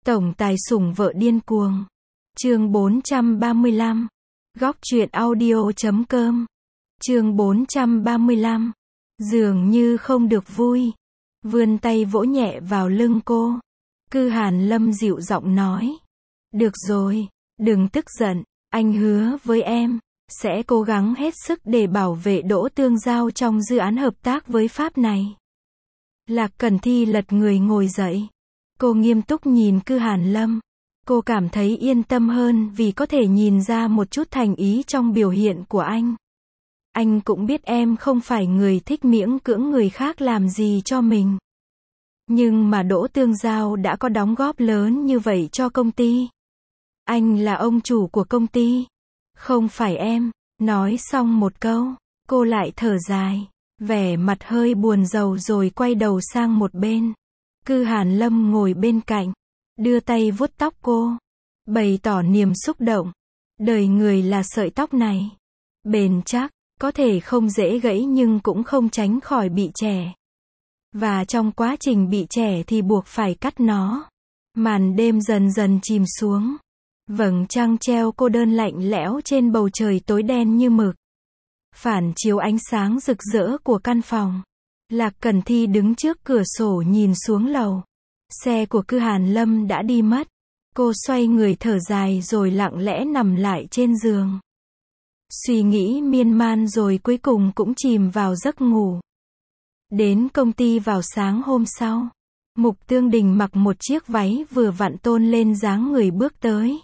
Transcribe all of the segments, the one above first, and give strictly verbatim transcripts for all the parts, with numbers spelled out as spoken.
Tổng tài sủng vợ điên cuồng. Chương bốn trăm ba mươi lăm. Góc truyện audio chấm com. Chương bốn trăm ba mươi lăm. Dường như không được vui. Vươn tay vỗ nhẹ vào lưng cô. Cư Hàn Lâm dịu giọng nói. Được rồi, đừng tức giận, anh hứa với em, sẽ cố gắng hết sức để bảo vệ Đỗ Tương Giao trong dự án hợp tác với Pháp này. Lạc Cẩn Thi lật người ngồi dậy. Cô nghiêm túc nhìn Cư Hàn Lâm. Cô cảm thấy yên tâm hơn vì có thể nhìn ra một chút thành ý trong biểu hiện của anh. Anh cũng biết em không phải người thích miễn cưỡng người khác làm gì cho mình. Nhưng mà Đỗ Tương Giao đã có đóng góp lớn như vậy cho công ty. Anh là ông chủ của công ty, không phải em. Nói xong một câu, cô lại thở dài, vẻ mặt hơi buồn rầu rồi quay đầu sang một bên. Cư Hàn Lâm ngồi bên cạnh, đưa tay vuốt tóc cô, bày tỏ niềm xúc động. Đời người là sợi tóc này, bền chắc, có thể không dễ gãy nhưng cũng không tránh khỏi bị chẻ. Và trong quá trình bị chẻ thì buộc phải cắt nó. Màn đêm dần dần chìm xuống. Vầng trăng treo cô đơn lạnh lẽo trên bầu trời tối đen như mực. Phản chiếu ánh sáng rực rỡ của căn phòng. Lạc Cẩn Thi đứng trước cửa sổ nhìn xuống lầu. Xe của Cư Hàn Lâm đã đi mất. Cô xoay người thở dài rồi lặng lẽ nằm lại trên giường. Suy nghĩ miên man rồi cuối cùng cũng chìm vào giấc ngủ. Đến công ty vào sáng hôm sau. Mục Tương Đình mặc một chiếc váy vừa vặn tôn lên dáng người bước tới.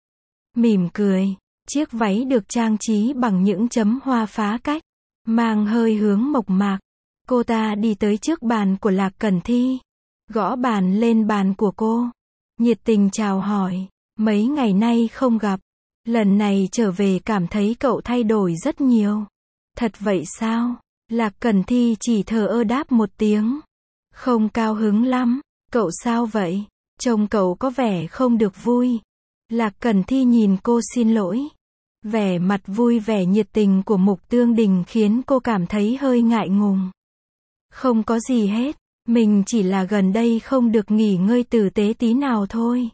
Mỉm cười, chiếc váy được trang trí bằng những chấm hoa phá cách, mang hơi hướng mộc mạc. Cô ta đi tới trước bàn của Lạc Cẩn Thi, gõ bàn lên bàn của cô, nhiệt tình chào hỏi, mấy ngày nay không gặp, lần này trở về cảm thấy cậu thay đổi rất nhiều. Thật vậy sao? Lạc Cẩn Thi chỉ thờ ơ đáp một tiếng, không cao hứng lắm. Cậu sao vậy? Trông cậu có vẻ không được vui. Lạc Cẩn Thi nhìn cô xin lỗi. Vẻ mặt vui vẻ nhiệt tình của Mục Tương Đình khiến cô cảm thấy hơi ngại ngùng. Không có gì hết, mình chỉ là gần đây không được nghỉ ngơi tử tế tí nào thôi.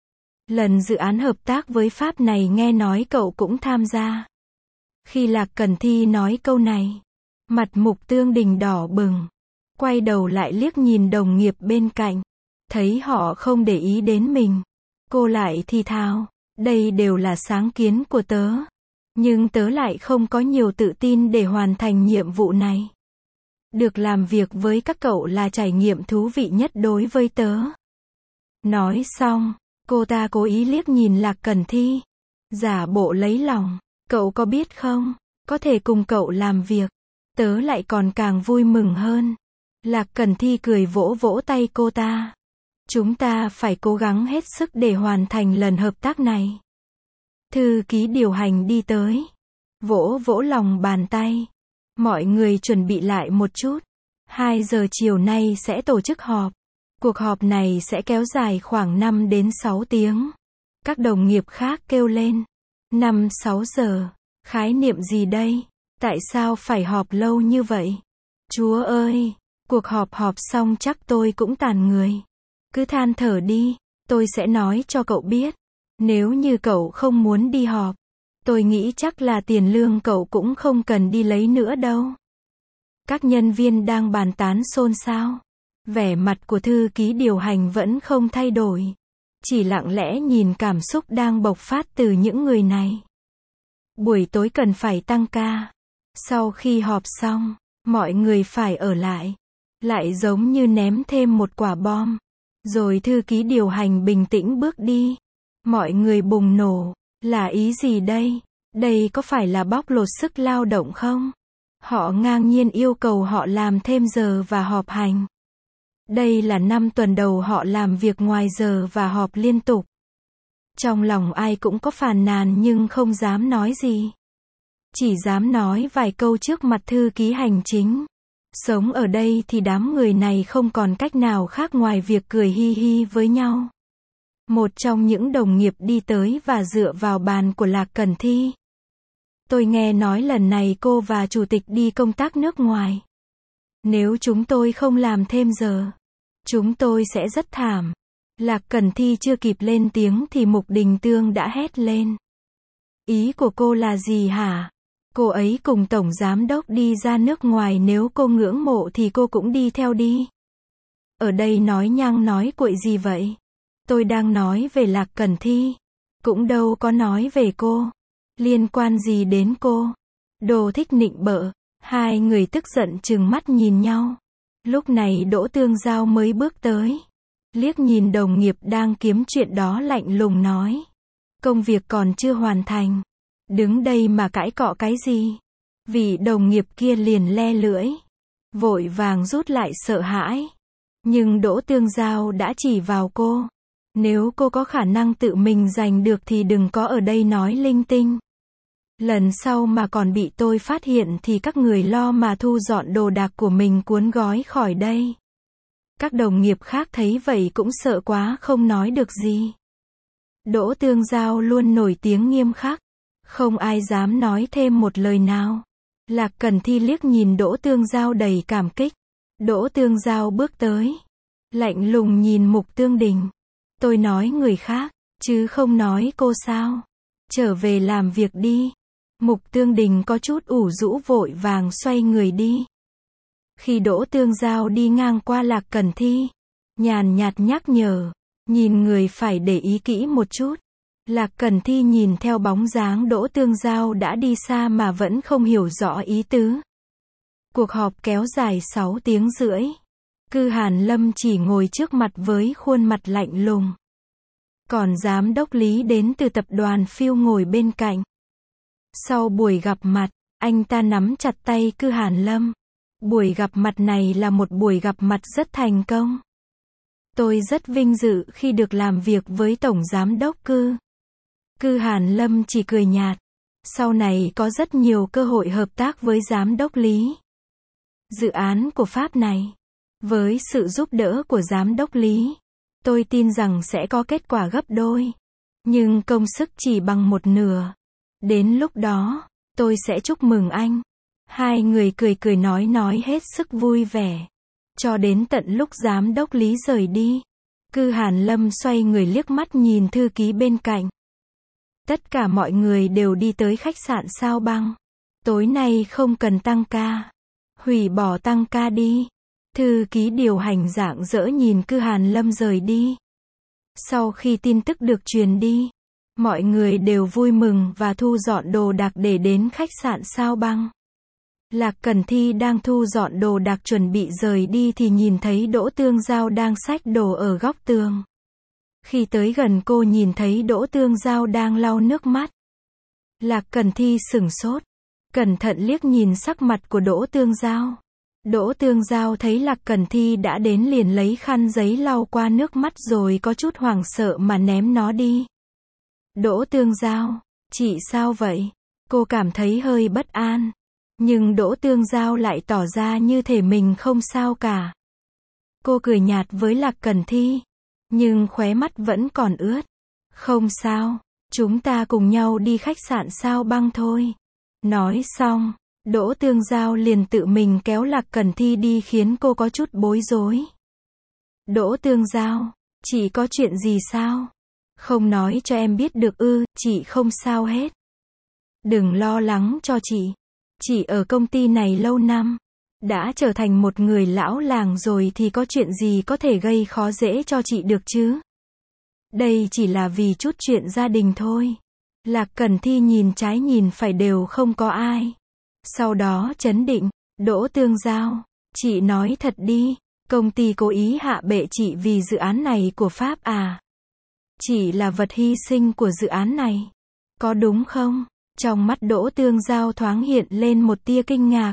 Lần dự án hợp tác với Pháp này nghe nói cậu cũng tham gia. Khi Lạc Cẩn Thi nói câu này, mặt Mục Tương Đình đỏ bừng, quay đầu lại liếc nhìn đồng nghiệp bên cạnh, thấy họ không để ý đến mình. Cô lại thì thào, đây đều là sáng kiến của tớ, nhưng tớ lại không có nhiều tự tin để hoàn thành nhiệm vụ này. Được làm việc với các cậu là trải nghiệm thú vị nhất đối với tớ. Nói xong, cô ta cố ý liếc nhìn Lạc Cẩn Thi, giả bộ lấy lòng, cậu có biết không, có thể cùng cậu làm việc, tớ lại còn càng vui mừng hơn. Lạc Cẩn Thi cười vỗ vỗ tay cô ta. Chúng ta phải cố gắng hết sức để hoàn thành lần hợp tác này. Thư ký điều hành đi tới, vỗ vỗ lòng bàn tay. Mọi người chuẩn bị lại một chút. hai giờ chiều nay sẽ tổ chức họp. Cuộc họp này sẽ kéo dài khoảng năm đến sáu tiếng. Các đồng nghiệp khác kêu lên. năm sáu giờ, khái niệm gì đây? Tại sao phải họp lâu như vậy? Chúa ơi, cuộc họp họp xong chắc tôi cũng tàn người. Cứ than thở đi, tôi sẽ nói cho cậu biết. Nếu như cậu không muốn đi họp, tôi nghĩ chắc là tiền lương cậu cũng không cần đi lấy nữa đâu. Các nhân viên đang bàn tán xôn xao. Vẻ mặt của thư ký điều hành vẫn không thay đổi. Chỉ lặng lẽ nhìn cảm xúc đang bộc phát từ những người này. Buổi tối cần phải tăng ca. Sau khi họp xong, mọi người phải ở lại. Lại giống như ném thêm một quả bom. Rồi thư ký điều hành bình tĩnh bước đi. Mọi người bùng nổ. Là ý gì đây? Đây có phải là bóc lột sức lao động không? Họ ngang nhiên yêu cầu họ làm thêm giờ và họp hành. Đây là năm tuần đầu họ làm việc ngoài giờ và họp liên tục. Trong lòng ai cũng có phàn nàn nhưng không dám nói gì. Chỉ dám nói vài câu trước mặt thư ký hành chính. Sống ở đây thì đám người này không còn cách nào khác ngoài việc cười hi hi với nhau. Một trong những đồng nghiệp đi tới và dựa vào bàn của Lạc Cẩn Thi. Tôi nghe nói lần này cô và chủ tịch đi công tác nước ngoài. Nếu chúng tôi không làm thêm giờ, chúng tôi sẽ rất thảm. Lạc Cần Thi chưa kịp lên tiếng thì Mục Đình Tương đã hét lên. Ý của cô là gì hả? Cô ấy cùng Tổng Giám Đốc đi ra nước ngoài, nếu cô ngưỡng mộ thì cô cũng đi theo đi. Ở đây nói nhăng nói cuội gì vậy? Tôi đang nói về Lạc Cần Thi. Cũng đâu có nói về cô. Liên quan gì đến cô? Đồ thích nịnh bợ. Hai người tức giận trừng mắt nhìn nhau. Lúc này Đỗ Tương Giao mới bước tới. Liếc nhìn đồng nghiệp đang kiếm chuyện đó, lạnh lùng nói. Công việc còn chưa hoàn thành. Đứng đây mà cãi cọ cái gì? Vị đồng nghiệp kia liền le lưỡi. Vội vàng rút lại sợ hãi. Nhưng Đỗ Tương Giao đã chỉ vào cô. Nếu cô có khả năng tự mình giành được thì đừng có ở đây nói linh tinh. Lần sau mà còn bị tôi phát hiện thì các người lo mà thu dọn đồ đạc của mình cuốn gói khỏi đây. Các đồng nghiệp khác thấy vậy cũng sợ quá không nói được gì. Đỗ Tương Giao luôn nổi tiếng nghiêm khắc. Không ai dám nói thêm một lời nào. Lạc Cần Thi liếc nhìn Đỗ Tương Giao đầy cảm kích. Đỗ Tương Giao bước tới. Lạnh lùng nhìn Mục Tương Đình. Tôi nói người khác, chứ không nói cô sao? Trở về làm việc đi. Mục Tương Đình có chút ủ rũ vội vàng xoay người đi. Khi Đỗ Tương Giao đi ngang qua Lạc Cần Thi, nhàn nhạt nhắc nhở, nhìn người phải để ý kỹ một chút. Lạc Cần Thi nhìn theo bóng dáng Đỗ Tương Giao đã đi xa mà vẫn không hiểu rõ ý tứ. Cuộc họp kéo dài sáu tiếng rưỡi. Cư Hàn Lâm chỉ ngồi trước mặt với khuôn mặt lạnh lùng. Còn giám đốc Lý đến từ tập đoàn Phiêu ngồi bên cạnh. Sau buổi gặp mặt, anh ta nắm chặt tay Cư Hàn Lâm. Buổi gặp mặt này là một buổi gặp mặt rất thành công. Tôi rất vinh dự khi được làm việc với Tổng Giám đốc Cư. Cư Hàn Lâm chỉ cười nhạt. Sau này có rất nhiều cơ hội hợp tác với Giám đốc Lý. Dự án của Pháp này, với sự giúp đỡ của Giám đốc Lý, tôi tin rằng sẽ có kết quả gấp đôi. Nhưng công sức chỉ bằng một nửa. Đến lúc đó, tôi sẽ chúc mừng anh. Hai người cười cười nói nói hết sức vui vẻ. Cho đến tận lúc Giám đốc Lý rời đi, Cư Hàn Lâm xoay người liếc mắt nhìn thư ký bên cạnh. Tất cả mọi người đều đi tới khách sạn Sao Băng. Tối nay không cần tăng ca. Hủy bỏ tăng ca đi. Thư ký điều hành rạng rỡ nhìn Cư Hàn Lâm rời đi. Sau khi tin tức được truyền đi, mọi người đều vui mừng và thu dọn đồ đạc để đến khách sạn Sao Băng. Lạc Cần Thi đang thu dọn đồ đạc chuẩn bị rời đi thì nhìn thấy Đỗ Tương Giao đang xách đồ ở góc tường. Khi tới gần cô nhìn thấy Đỗ Tương Giao đang lau nước mắt. Lạc Cần Thi sửng sốt, cẩn thận liếc nhìn sắc mặt của Đỗ Tương Giao. Đỗ Tương Giao thấy Lạc Cần Thi đã đến liền lấy khăn giấy lau qua nước mắt rồi có chút hoảng sợ mà ném nó đi. Đỗ Tương Giao, chị sao vậy? Cô cảm thấy hơi bất an. Nhưng Đỗ Tương Giao lại tỏ ra như thể mình không sao cả. Cô cười nhạt với Lạc Cần Thi, nhưng khóe mắt vẫn còn ướt. Không sao, chúng ta cùng nhau đi khách sạn Sao Băng thôi. Nói xong, Đỗ Tương Giao liền tự mình kéo Lạc Cần Thi đi khiến cô có chút bối rối. Đỗ Tương Giao, chị có chuyện gì sao? Không nói cho em biết được ư? Chị không sao hết. Đừng lo lắng cho chị. Chị ở công ty này lâu năm, đã trở thành một người lão làng rồi thì có chuyện gì có thể gây khó dễ cho chị được chứ? Đây chỉ là vì chút chuyện gia đình thôi. Lạc Cần Thi nhìn trái nhìn phải đều không có ai. Sau đó trấn định, Đỗ Tương Giao, chị nói thật đi, công ty cố ý hạ bệ chị vì dự án này của Pháp à? Chị là vật hy sinh của dự án này, có đúng không? Trong mắt Đỗ Tương Giao thoáng hiện lên một tia kinh ngạc.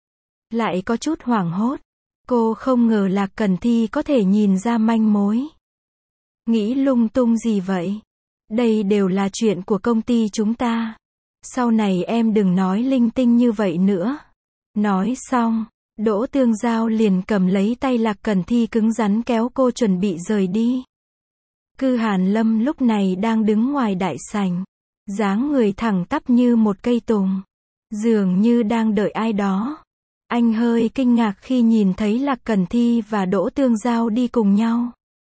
Lại có chút hoảng hốt. Cô không ngờ Lạc Cần Thi có thể nhìn ra manh mối. Nghĩ lung tung gì vậy? Đây đều là chuyện của công ty chúng ta. Sau này em đừng nói linh tinh như vậy nữa. Nói xong, Đỗ Tương Giao liền cầm lấy tay Lạc Cần Thi cứng rắn kéo cô chuẩn bị rời đi. Cư Hàn Lâm lúc này đang đứng ngoài đại sảnh. Dáng người thẳng tắp như một cây tùng. Dường như đang đợi ai đó. Anh hơi kinh ngạc khi nhìn thấy Lạc Cần Thi và Đỗ Tương Giao đi cùng nhau.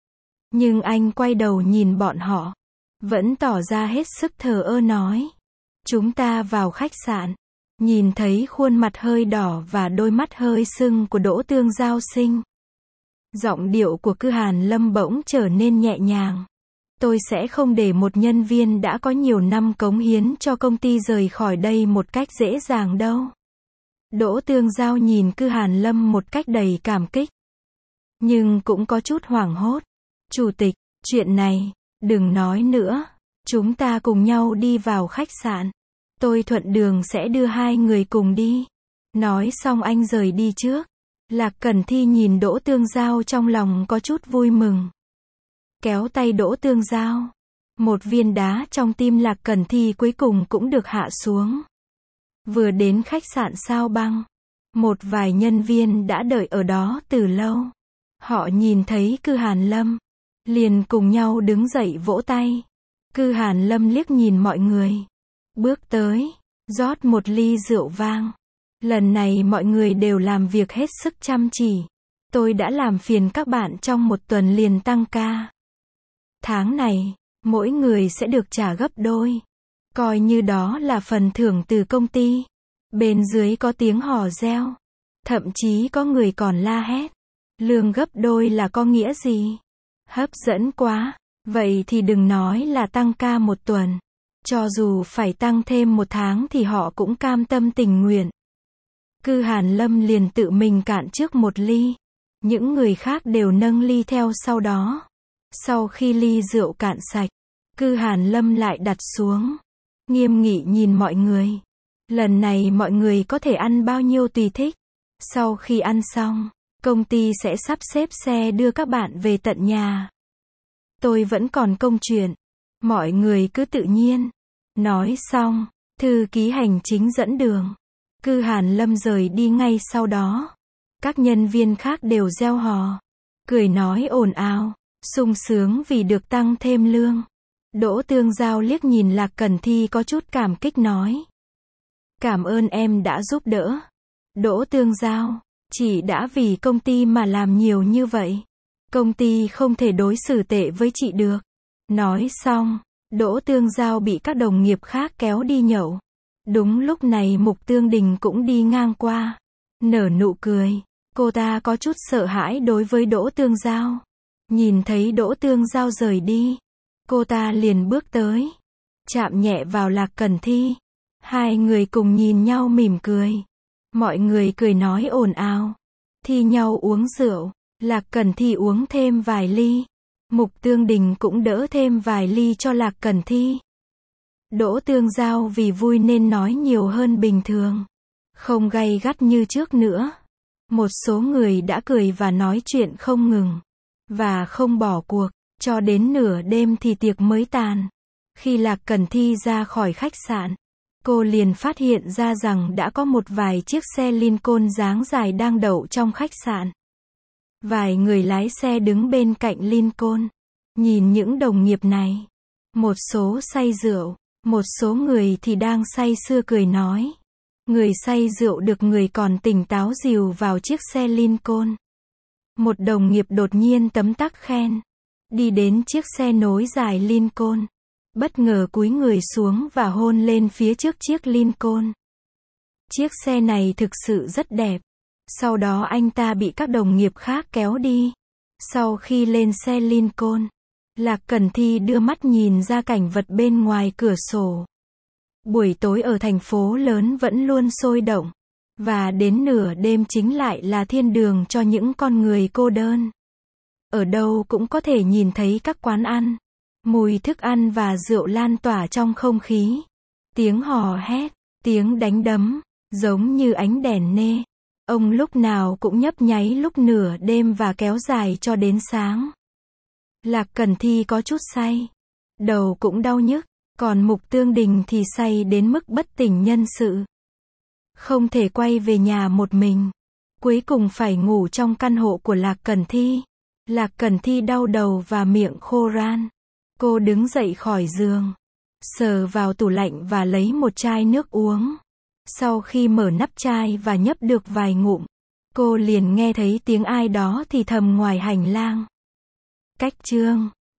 Nhưng anh quay đầu nhìn bọn họ, vẫn tỏ ra hết sức thờ ơ nói. Chúng ta vào khách sạn. Nhìn thấy khuôn mặt hơi đỏ và đôi mắt hơi sưng của Đỗ Tương Giao Sinh. Giọng điệu của Cư Hàn Lâm bỗng trở nên nhẹ nhàng. Tôi sẽ không để một nhân viên đã có nhiều năm cống hiến cho công ty rời khỏi đây một cách dễ dàng đâu. Đỗ Tương Giao nhìn Cư Hàn Lâm một cách đầy cảm kích. Nhưng cũng có chút hoảng hốt. Chủ tịch, chuyện này, đừng nói nữa. Chúng ta cùng nhau đi vào khách sạn. Tôi thuận đường sẽ đưa hai người cùng đi. Nói xong anh rời đi trước. Lạc Cẩn Thi nhìn Đỗ Tương Giao trong lòng có chút vui mừng. Kéo tay Đỗ Tương Giao. Một viên đá trong tim Lạc Cẩn Thi cuối cùng cũng được hạ xuống. Vừa đến khách sạn Sao Băng. Một vài nhân viên đã đợi ở đó từ lâu. Họ nhìn thấy Cư Hàn Lâm. Liền cùng nhau đứng dậy vỗ tay. Cư Hàn Lâm liếc nhìn mọi người. Bước tới. Rót một ly rượu vang. Lần này mọi người đều làm việc hết sức chăm chỉ. Tôi đã làm phiền các bạn trong một tuần liền tăng ca. Tháng này, mỗi người sẽ được trả gấp đôi. Coi như đó là phần thưởng từ công ty. Bên dưới có tiếng hò reo. Thậm chí có người còn la hét. Lương gấp đôi là có nghĩa gì? Hấp dẫn quá. Vậy thì đừng nói là tăng ca một tuần. Cho dù phải tăng thêm một tháng thì họ cũng cam tâm tình nguyện. Cư Hàn Lâm liền tự mình cạn trước một ly. Những người khác đều nâng ly theo sau đó. Sau khi ly rượu cạn sạch, Cư Hàn Lâm lại đặt xuống. Nghiêm nghị nhìn mọi người. Lần này mọi người có thể ăn bao nhiêu tùy thích. Sau khi ăn xong, công ty sẽ sắp xếp xe đưa các bạn về tận nhà. Tôi vẫn còn công chuyện. Mọi người cứ tự nhiên. Nói xong, thư ký hành chính dẫn đường. Cư Hàn Lâm rời đi ngay sau đó. Các nhân viên khác đều reo hò. Cười nói ồn ào. Sung sướng vì được tăng thêm lương. Đỗ Tương Giao liếc nhìn Lạc Cẩn Thi có chút cảm kích nói. Cảm ơn em đã giúp đỡ. Đỗ Tương Giao, chị đã vì công ty mà làm nhiều như vậy. Công ty không thể đối xử tệ với chị được. Nói xong, Đỗ Tương Giao bị các đồng nghiệp khác kéo đi nhậu. Đúng lúc này Mục Tương Đình cũng đi ngang qua. Nở nụ cười. Cô ta có chút sợ hãi đối với Đỗ Tương Giao. Nhìn thấy Đỗ Tương Giao rời đi. Cô ta liền bước tới. Chạm nhẹ vào Lạc Cẩn Thi. Hai người cùng nhìn nhau mỉm cười. Mọi người cười nói ồn ào. Thi nhau uống rượu. Lạc Cẩn Thi uống thêm vài ly. Mục Tương Đình cũng đỡ thêm vài ly cho Lạc Cẩn Thi. Đỗ Tương Giao vì vui nên nói nhiều hơn bình thường. Không gay gắt như trước nữa. Một số người đã cười và nói chuyện không ngừng. Và không bỏ cuộc. Cho đến nửa đêm thì tiệc mới tàn. Khi Lạc Cẩn Thi ra khỏi khách sạn, cô liền phát hiện ra rằng đã có một vài chiếc xe Lincoln dáng dài đang đậu trong khách sạn. Vài người lái xe đứng bên cạnh Lincoln. Nhìn những đồng nghiệp này. Một số say rượu. Một số người thì đang say sưa cười nói. Người say rượu được người còn tỉnh táo dìu vào chiếc xe Lincoln. Một đồng nghiệp đột nhiên tấm tắc khen. Đi đến chiếc xe nối dài Lincoln. Bất ngờ cúi người xuống và hôn lên phía trước chiếc Lincoln. Chiếc xe này thực sự rất đẹp. Sau đó anh ta bị các đồng nghiệp khác kéo đi. Sau khi lên xe Lincoln, Lạc Cẩn Thi đưa mắt nhìn ra cảnh vật bên ngoài cửa sổ. Buổi tối ở thành phố lớn vẫn luôn sôi động. Và đến nửa đêm chính lại là thiên đường cho những con người cô đơn. Ở đâu cũng có thể nhìn thấy các quán ăn. Mùi thức ăn và rượu lan tỏa trong không khí. Tiếng hò hét, tiếng đánh đấm, giống như ánh đèn nê. Ông lúc nào cũng nhấp nháy lúc nửa đêm và kéo dài cho đến sáng. Lạc Cẩn Thi có chút say. Đầu cũng đau nhức. Còn Mục Tương Đình thì say đến mức bất tỉnh nhân sự. Không thể quay về nhà một mình. Cuối cùng phải ngủ trong căn hộ của Lạc Cẩn Thi. Lạc Cẩn Thi đau đầu và miệng khô ran. Cô đứng dậy khỏi giường. Sờ vào tủ lạnh và lấy một chai nước uống. Sau khi mở nắp chai và nhấp được vài ngụm, cô liền nghe thấy tiếng ai đó thì thầm ngoài hành lang. Cách chương